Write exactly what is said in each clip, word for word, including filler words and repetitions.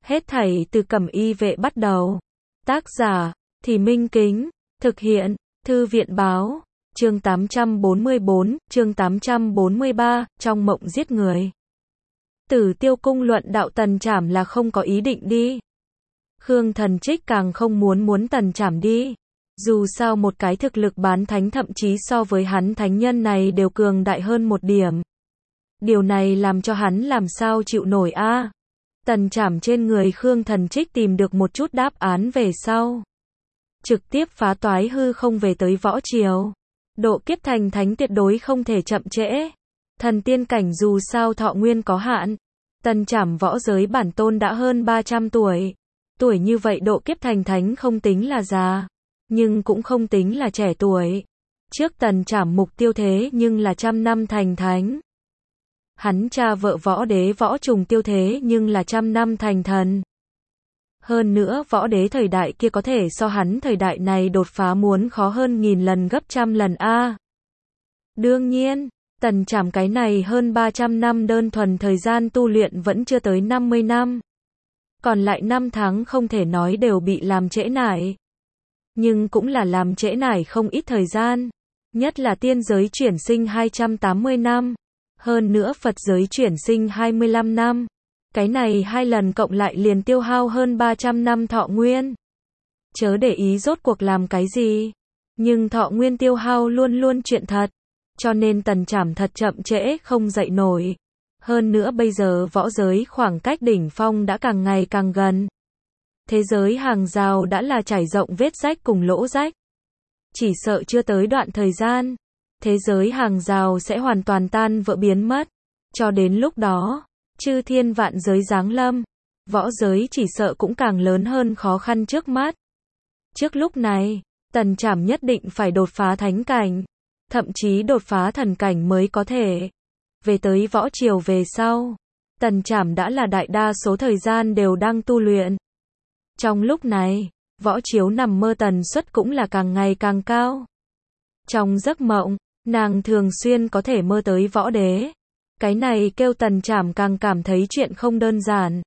Hết thảy từ Cẩm Y Vệ bắt đầu. Tác giả, Thì Minh Kính. Thực hiện, Thư viện Báo. Chương tám trăm bốn mươi bốn, chương tám trăm bốn mươi ba, trong mộng giết người. Tử Tiêu Cung luận đạo Tần Trảm là không có ý định đi. Khương Thần Trích càng không muốn muốn Tần Trảm đi. Dù sao một cái thực lực bán thánh thậm chí so với hắn thánh nhân này đều cường đại hơn một điểm. Điều này làm cho hắn làm sao chịu nổi a? À? Tần Trảm trên người Khương Thần Trích tìm được một chút đáp án về sau. Trực tiếp phá toái hư không về tới võ triều. Độ kiếp thành thánh tuyệt đối không thể chậm trễ. Thần tiên cảnh dù sao thọ nguyên có hạn. Tần Trảm võ giới bản tôn đã hơn ba trăm tuổi. Tuổi như vậy độ kiếp thành thánh không tính là già, nhưng cũng không tính là trẻ tuổi. Trước Tần Trảm mục tiêu thế nhưng là trăm năm thành thánh. Hắn cha vợ võ đế Võ Trùng Tiêu thế nhưng là trăm năm thành thần. Hơn nữa võ đế thời đại kia có thể so hắn thời đại này đột phá muốn khó hơn nghìn lần gấp trăm lần a. Đương nhiên, Tần Trảm cái này hơn ba trăm năm đơn thuần thời gian tu luyện vẫn chưa tới năm mươi năm. Còn lại năm tháng không thể nói đều bị làm trễ nải. Nhưng cũng là làm trễ nải không ít thời gian. Nhất là tiên giới chuyển sinh hai trăm tám mươi năm. Hơn nữa Phật giới chuyển sinh hai mươi lăm năm. Cái này hai lần cộng lại liền tiêu hao hơn ba trăm năm thọ nguyên. Chớ để ý rốt cuộc làm cái gì. Nhưng thọ nguyên tiêu hao luôn luôn chuyện thật. Cho nên Tần Trảm thật chậm trễ không dậy nổi. Hơn nữa bây giờ võ giới khoảng cách đỉnh phong đã càng ngày càng gần. Thế giới hàng rào đã là trải rộng vết rách cùng lỗ rách. Chỉ sợ chưa tới đoạn thời gian, thế giới hàng rào sẽ hoàn toàn tan vỡ biến mất. Cho đến lúc đó, chư thiên vạn giới giáng lâm, võ giới chỉ sợ cũng càng lớn hơn khó khăn trước mắt. Trước lúc này, Tần Trảm nhất định phải đột phá thánh cảnh, thậm chí đột phá thần cảnh mới có thể. Về tới võ triều về sau, Tần Trảm đã là đại đa số thời gian đều đang tu luyện. Trong lúc này, võ chiếu nằm mơ tần suất cũng là càng ngày càng cao. Trong giấc mộng, nàng thường xuyên có thể mơ tới võ đế. Cái này kêu Tần Trảm càng cảm thấy chuyện không đơn giản.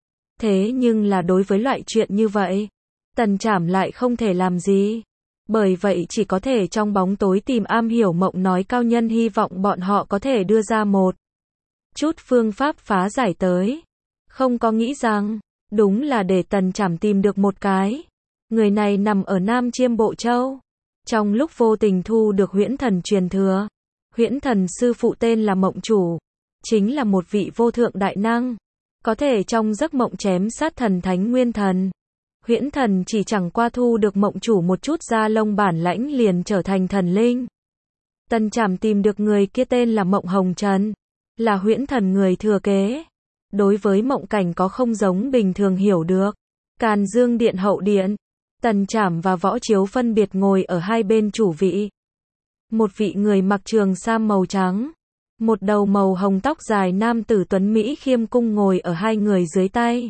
Thế nhưng là đối với loại chuyện như vậy, Tần Trảm lại không thể làm gì. Bởi vậy chỉ có thể trong bóng tối tìm am hiểu mộng nói cao nhân, hy vọng bọn họ có thể đưa ra một chút phương pháp phá giải tới. Không có nghĩ rằng, đúng là để Tần Trảm tìm được một cái. Người này nằm ở Nam Chiêm Bộ Châu. Trong lúc vô tình thu được huyễn thần truyền thừa. Huyễn thần sư phụ tên là Mộng Chủ. Chính là một vị vô thượng đại năng. Có thể trong giấc mộng chém sát thần thánh nguyên thần. Huyễn thần chỉ chẳng qua thu được Mộng Chủ một chút da lông bản lãnh liền trở thành thần linh. Tần Trảm tìm được người kia tên là Mộng Hồng Trần. Là huyễn thần người thừa kế. Đối với mộng cảnh có không giống bình thường hiểu được. Càn Dương Điện hậu điện. Tần Trảm và Võ Chiếu phân biệt ngồi ở hai bên chủ vị. Một vị người mặc trường sam màu trắng. Một đầu màu hồng tóc dài nam tử tuấn Mỹ khiêm cung ngồi ở hai người dưới tay.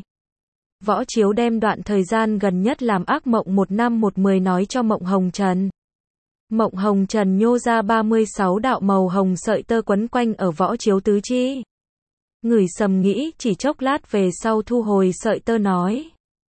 Võ Chiếu đem đoạn thời gian gần nhất làm ác mộng một năm một mười nói cho Mộng Hồng Trần. Mộng Hồng Trần nhô ra ba mươi sáu đạo màu hồng sợi tơ quấn quanh ở Võ Chiếu tứ chi. Ngửi sầm nghĩ chỉ chốc lát về sau thu hồi sợi tơ nói.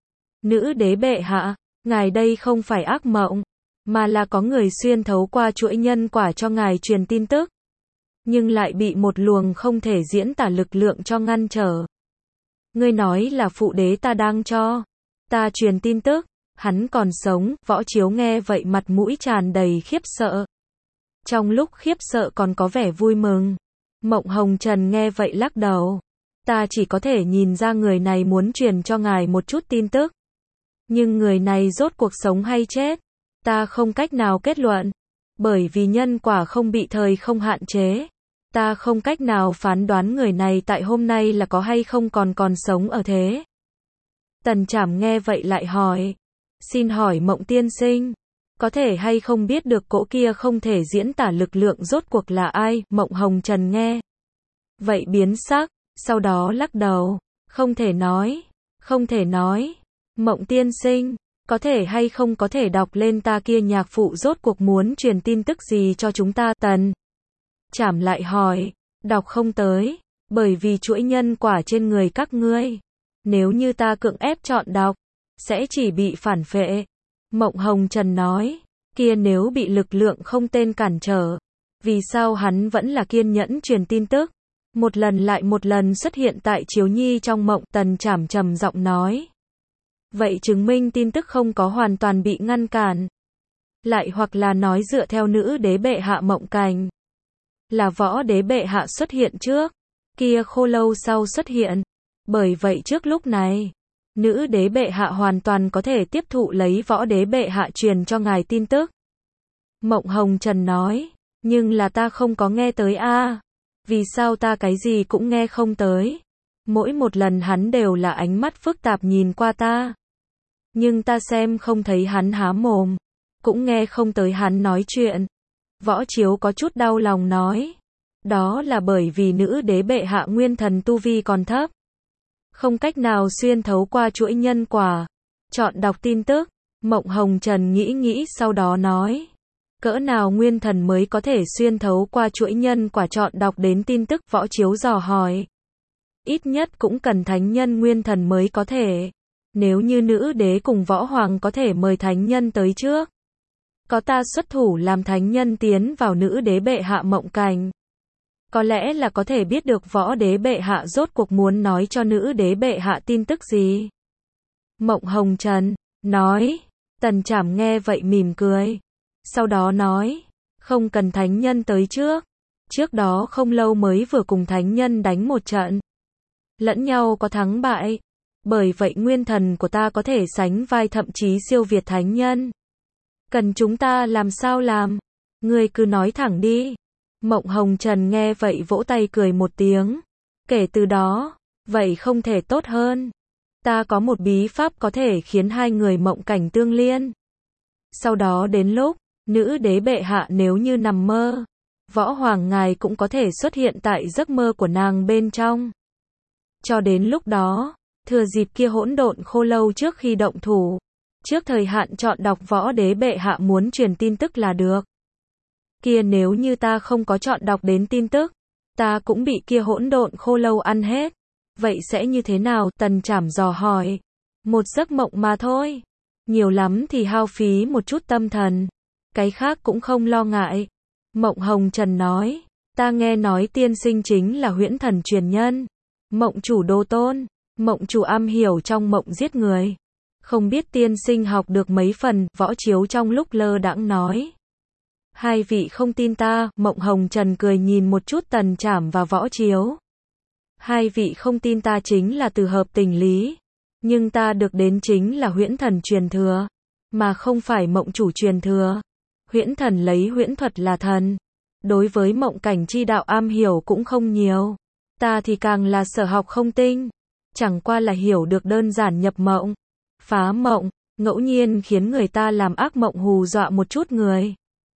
Nữ đế bệ hạ, ngài đây không phải ác mộng, mà là có người xuyên thấu qua chuỗi nhân quả cho ngài truyền tin tức. Nhưng lại bị một luồng không thể diễn tả lực lượng cho ngăn trở. Ngươi nói là phụ đế ta đang cho ta truyền tin tức, hắn còn sống. Võ Chiếu nghe vậy mặt mũi tràn đầy khiếp sợ. Trong lúc khiếp sợ còn có vẻ vui mừng. Mộng Hồng Trần nghe vậy lắc đầu. Ta chỉ có thể nhìn ra người này muốn truyền cho ngài một chút tin tức. Nhưng người này rốt cuộc sống hay chết, ta không cách nào kết luận. Bởi vì nhân quả không bị thời không hạn chế. Ta không cách nào phán đoán người này tại hôm nay là có hay không còn còn sống ở thế. Tần Trảm nghe vậy lại hỏi. Xin hỏi Mộng tiên sinh, có thể hay không biết được cỗ kia không thể diễn tả lực lượng rốt cuộc là ai? Mộng Hồng Trần nghe vậy biến sắc, sau đó lắc đầu. Không thể nói, không thể nói. Mộng tiên sinh, có thể hay không có thể đọc lên ta kia nhạc phụ rốt cuộc muốn truyền tin tức gì cho chúng ta? Tần Trảm lại hỏi. Đọc không tới, bởi vì chuỗi nhân quả trên người các ngươi Nếu như ta cưỡng ép chọn đọc, sẽ chỉ bị phản phệ. Mộng Hồng Trần nói, kia nếu bị lực lượng không tên cản trở, vì sao hắn vẫn là kiên nhẫn truyền tin tức, một lần lại một lần xuất hiện tại Chiếu Nhi trong mộng. Tần Trảm trầm giọng nói, vậy chứng minh tin tức không có hoàn toàn bị ngăn cản, lại hoặc là nói dựa theo nữ đế bệ hạ mộng cảnh, là võ đế bệ hạ xuất hiện trước, kia khô lâu sau xuất hiện, bởi vậy trước lúc này, nữ đế bệ hạ hoàn toàn có thể tiếp thụ lấy võ đế bệ hạ truyền cho ngài tin tức. Mộng Hồng Trần nói, nhưng là ta không có nghe tới a. À. Vì sao ta cái gì cũng nghe không tới? Mỗi một lần hắn đều là ánh mắt phức tạp nhìn qua ta. Nhưng ta xem không thấy hắn há mồm, cũng nghe không tới hắn nói chuyện. Võ Chiếu có chút đau lòng nói, đó là bởi vì nữ đế bệ hạ nguyên thần tu vi còn thấp, không cách nào xuyên thấu qua chuỗi nhân quả, chọn đọc tin tức. Mộng Hồng Trần nghĩ nghĩ sau đó nói, cỡ nào nguyên thần mới có thể xuyên thấu qua chuỗi nhân quả chọn đọc đến tin tức? Võ Chiếu dò hỏi. Ít nhất cũng cần thánh nhân nguyên thần mới có thể. Nếu như nữ đế cùng võ hoàng có thể mời thánh nhân tới trước, có ta xuất thủ làm thánh nhân tiến vào nữ đế bệ hạ mộng cảnh, có lẽ là có thể biết được võ đế bệ hạ rốt cuộc muốn nói cho nữ đế bệ hạ tin tức gì. Mộng Hồng Trần nói. Tần Trảm nghe vậy mỉm cười, sau đó nói, không cần thánh nhân tới trước, trước đó không lâu mới vừa cùng thánh nhân đánh một trận, lẫn nhau có thắng bại, bởi vậy nguyên thần của ta có thể sánh vai thậm chí siêu việt thánh nhân. Cần chúng ta làm sao làm? Ngươi cứ nói thẳng đi. Mộng Hồng Trần nghe vậy vỗ tay cười một tiếng. Kể từ đó, vậy không thể tốt hơn. Ta có một bí pháp có thể khiến hai người mộng cảnh tương liên. Sau đó đến lúc, nữ đế bệ hạ nếu như nằm mơ, võ hoàng ngài cũng có thể xuất hiện tại giấc mơ của nàng bên trong. Cho đến lúc đó, thừa dịp kia hỗn độn khô lâu trước khi động thủ, trước thời hạn chọn đọc võ đế bệ hạ muốn truyền tin tức là được. Kia nếu như ta không có chọn đọc đến tin tức, ta cũng bị kia hỗn độn khô lâu ăn hết. Vậy sẽ như thế nào? Tần Trảm dò hỏi. Một giấc mộng mà thôi. Nhiều lắm thì hao phí một chút tâm thần. Cái khác cũng không lo ngại. Mộng Hồng Trần nói. Ta nghe nói tiên sinh chính là huyễn thần truyền nhân. Mộng chủ đô tôn. Mộng chủ am hiểu trong mộng giết người. Không biết tiên sinh học được mấy phần? Võ Chiếu trong lúc lơ đãng nói. Hai vị không tin ta? Mộng Hồng Trần cười nhìn một chút Tần Trảm và Võ Chiếu. Hai vị không tin ta chính là từ hợp tình lý. Nhưng ta được đến chính là huyễn thần truyền thừa, mà không phải mộng chủ truyền thừa. Huyễn thần lấy huyễn thuật là thần. Đối với mộng cảnh chi đạo am hiểu cũng không nhiều. Ta thì càng là sở học không tinh. Chẳng qua là hiểu được đơn giản nhập mộng, phá mộng, ngẫu nhiên khiến người ta làm ác mộng hù dọa một chút người.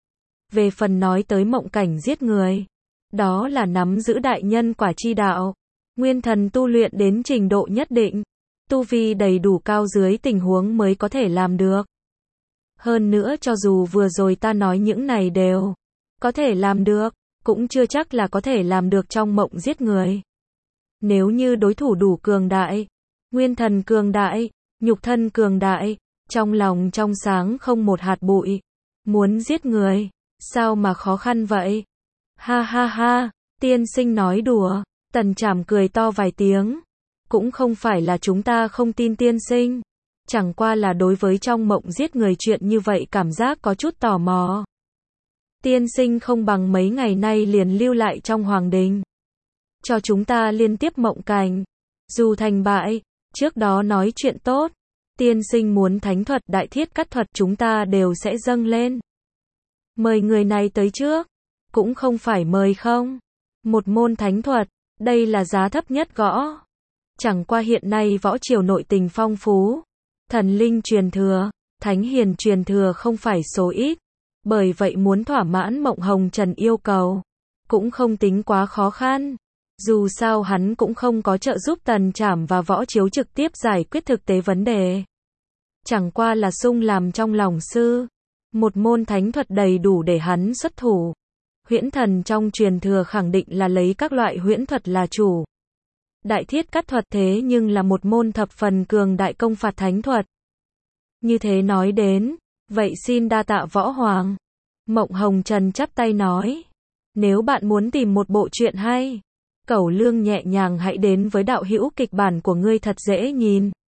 Về phần nói tới mộng cảnh giết người, đó là nắm giữ đại nhân quả chi đạo. Nguyên thần tu luyện đến trình độ nhất định, tu vi đầy đủ cao dưới tình huống mới có thể làm được. Hơn nữa cho dù vừa rồi ta nói những này đều có thể làm được, cũng chưa chắc là có thể làm được trong mộng giết người. Nếu như đối thủ đủ cường đại, nguyên thần cường đại, nhục thân cường đại, trong lòng trong sáng không một hạt bụi, muốn giết người, sao mà khó khăn vậy? Ha ha ha, tiên sinh nói đùa. Tần Trảm cười to vài tiếng. Cũng không phải là chúng ta không tin tiên sinh. Chẳng qua là đối với trong mộng giết người chuyện như vậy cảm giác có chút tò mò. Tiên sinh không bằng mấy ngày nay liền lưu lại trong hoàng đình, cho chúng ta liên tiếp mộng cảnh. Dù thành bại, trước đó nói chuyện tốt. Tiên sinh muốn thánh thuật đại thiết cắt thuật chúng ta đều sẽ dâng lên. Mời người này tới trước. Cũng không phải mời không. Một môn thánh thuật. Đây là giá thấp nhất gõ. Chẳng qua hiện nay võ triều nội tình phong phú. Thần linh truyền thừa, thánh hiền truyền thừa không phải số ít. Bởi vậy muốn thỏa mãn Mộng Hồng Trần yêu cầu, cũng không tính quá khó khăn. Dù sao hắn cũng không có trợ giúp Tần Trảm và Võ Chiếu trực tiếp giải quyết thực tế vấn đề. Chẳng qua là sung làm trong lòng sư. Một môn thánh thuật đầy đủ để hắn xuất thủ. Huyễn thần trong truyền thừa khẳng định là lấy các loại huyễn thuật là chủ. Đại thiết cắt thuật thế nhưng là một môn thập phần cường đại công phạt thánh thuật. Như thế nói đến, vậy xin đa tạ võ hoàng. Mộng Hồng Trần chắp tay nói. Nếu bạn muốn tìm một bộ truyện hay, Cẩu Lương nhẹ nhàng hãy đến với đạo hữu kịch bản của ngươi thật dễ nhìn.